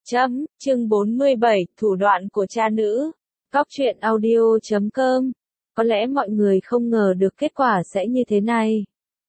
Chương 47, thủ đoạn của cha nữ. Góc truyện audio.com. Có lẽ mọi người không ngờ được kết quả sẽ như thế này.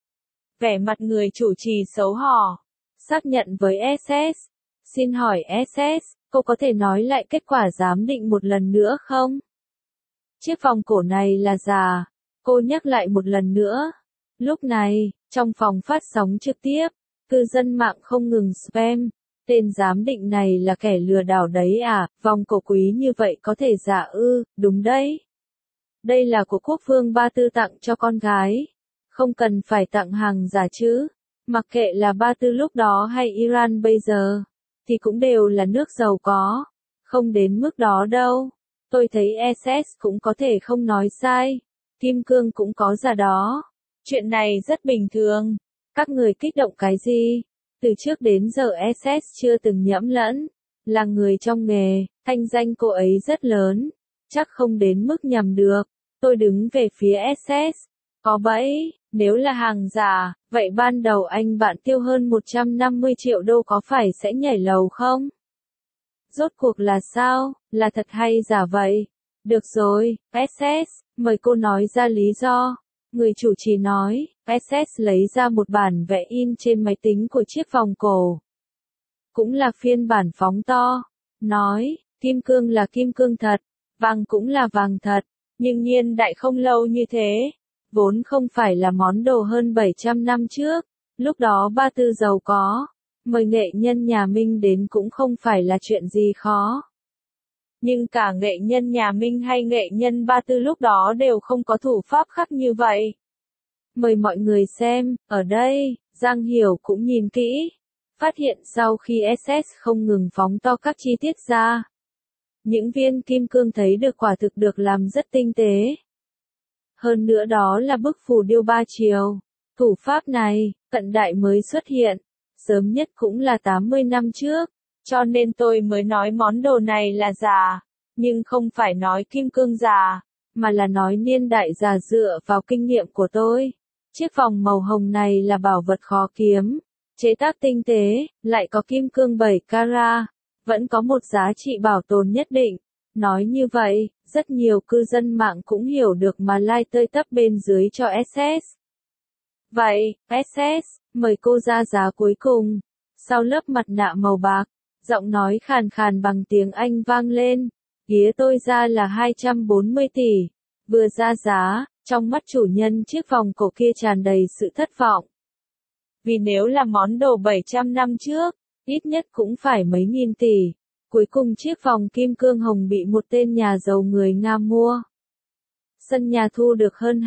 Vẻ mặt người chủ trì xấu hổ. Xác nhận với SS. Xin hỏi SS, cô có thể nói lại kết quả giám định một lần nữa không? Chiếc vòng cổ này là giả. Cô nhắc lại một lần nữa. Lúc này, trong phòng phát sóng trực tiếp, cư dân mạng không ngừng spam. Tên giám định này là kẻ lừa đảo đấy à, vòng cổ quý như vậy có thể giả ư, đúng đấy. Đây là của quốc vương Ba Tư tặng cho con gái. Không cần phải tặng hàng giả chứ. Mặc kệ là Ba Tư lúc đó hay Iran bây giờ, thì cũng đều là nước giàu có. Không đến mức đó đâu. Tôi thấy SS cũng có thể không nói sai. Kim cương cũng có giả đó. Chuyện này rất bình thường. Các người kích động cái gì? Từ trước đến giờ SS chưa từng nhẫm lẫn, là người trong nghề, thanh danh cô ấy rất lớn, chắc không đến mức nhầm được. Tôi đứng về phía SS, có bẫy, nếu là hàng giả, vậy ban đầu anh bạn tiêu hơn 150 triệu đô có phải sẽ nhảy lầu không? Rốt cuộc là sao, là thật hay giả vậy? Được rồi, SS, mời cô nói ra lý do. Người chủ trì nói, SS lấy ra một bản vẽ in trên máy tính của chiếc vòng cổ. Cũng là phiên bản phóng to. Nói, kim cương là kim cương thật, vàng cũng là vàng thật, nhưng niên đại không lâu như thế. Vốn không phải là món đồ hơn 700 năm trước, lúc đó Ba Tư giàu có. Mời nghệ nhân nhà Minh đến cũng không phải là chuyện gì khó. Nhưng cả nghệ nhân nhà Minh hay nghệ nhân Ba Tư lúc đó đều không có thủ pháp khắc như vậy. Mời mọi người xem, ở đây, Giang Hiểu cũng nhìn kỹ. Phát hiện sau khi SS không ngừng phóng to các chi tiết ra. Những viên kim cương thấy được quả thực được làm rất tinh tế. Hơn nữa đó là bức phù điêu 3 chiều. Thủ pháp này, cận đại mới xuất hiện. Sớm nhất cũng là 80 năm trước. Cho nên tôi mới nói món đồ này là giả, nhưng không phải nói kim cương giả, mà là nói niên đại giả dựa vào kinh nghiệm của tôi. Chiếc vòng màu hồng này là bảo vật khó kiếm, chế tác tinh tế, lại có kim cương 7 carat, vẫn có một giá trị bảo tồn nhất định. Nói như vậy, rất nhiều cư dân mạng cũng hiểu được mà like tơi tấp bên dưới cho SS. Vậy, SS, mời cô ra giá cuối cùng. Sau lớp mặt nạ màu bạc, giọng nói khàn khàn bằng tiếng Anh vang lên. Ghía tôi ra là 240 tỷ. Vừa ra giá, trong mắt chủ nhân chiếc vòng cổ kia tràn đầy sự thất vọng. Vì nếu là món đồ 700 năm trước, ít nhất cũng phải mấy nghìn tỷ. Cuối cùng chiếc vòng kim cương hồng bị một tên nhà giàu người Nga mua. Sân nhà thu được hơn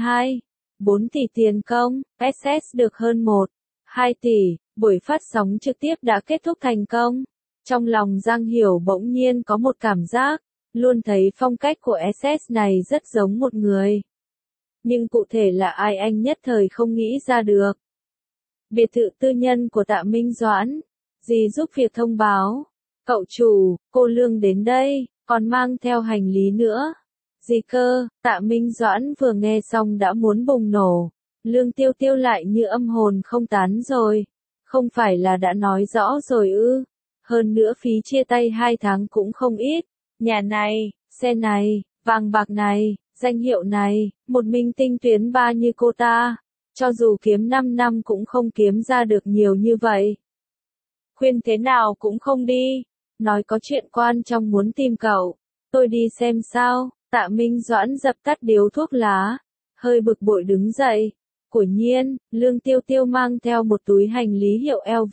4 tỷ tiền công, SS được hơn 2 tỷ. Buổi phát sóng trực tiếp đã kết thúc thành công. Trong lòng Giang Hiểu bỗng nhiên có một cảm giác, luôn thấy phong cách của SS này rất giống một người. Nhưng cụ thể là ai anh nhất thời không nghĩ ra được. Biệt thự tư nhân của Tạ Minh Doãn. Dì giúp việc thông báo. Cậu chủ, cô Lương đến đây, còn mang theo hành lý nữa. Gì cơ, Tạ Minh Doãn vừa nghe xong đã muốn bùng nổ. Lương Tiêu Tiêu lại như âm hồn không tán rồi. Không phải là đã nói rõ rồi ư. Hơn nữa phí chia tay 2 tháng cũng không ít. Nhà này, xe này, vàng bạc này, danh hiệu này, một minh tinh tuyến 3 như cô ta. Cho dù kiếm 5 năm cũng không kiếm ra được nhiều như vậy. Khuyên thế nào cũng không đi. Nói có chuyện quan trọng muốn tìm cậu. Tôi đi xem sao. Tạ Minh Doãn dập tắt điếu thuốc lá. Hơi bực bội đứng dậy. Quả nhiên, Lương Tiêu Tiêu mang theo một túi hành lý hiệu LV.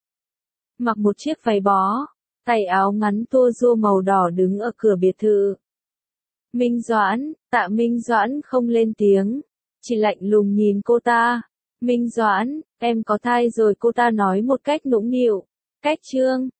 Mặc một chiếc váy bó, tay áo ngắn tua rua màu đỏ đứng ở cửa biệt thự. Minh Doãn, Tạ Minh Doãn không lên tiếng, chỉ lạnh lùng nhìn cô ta. Minh Doãn, em có thai rồi, cô ta nói một cách nũng nịu. Cách chương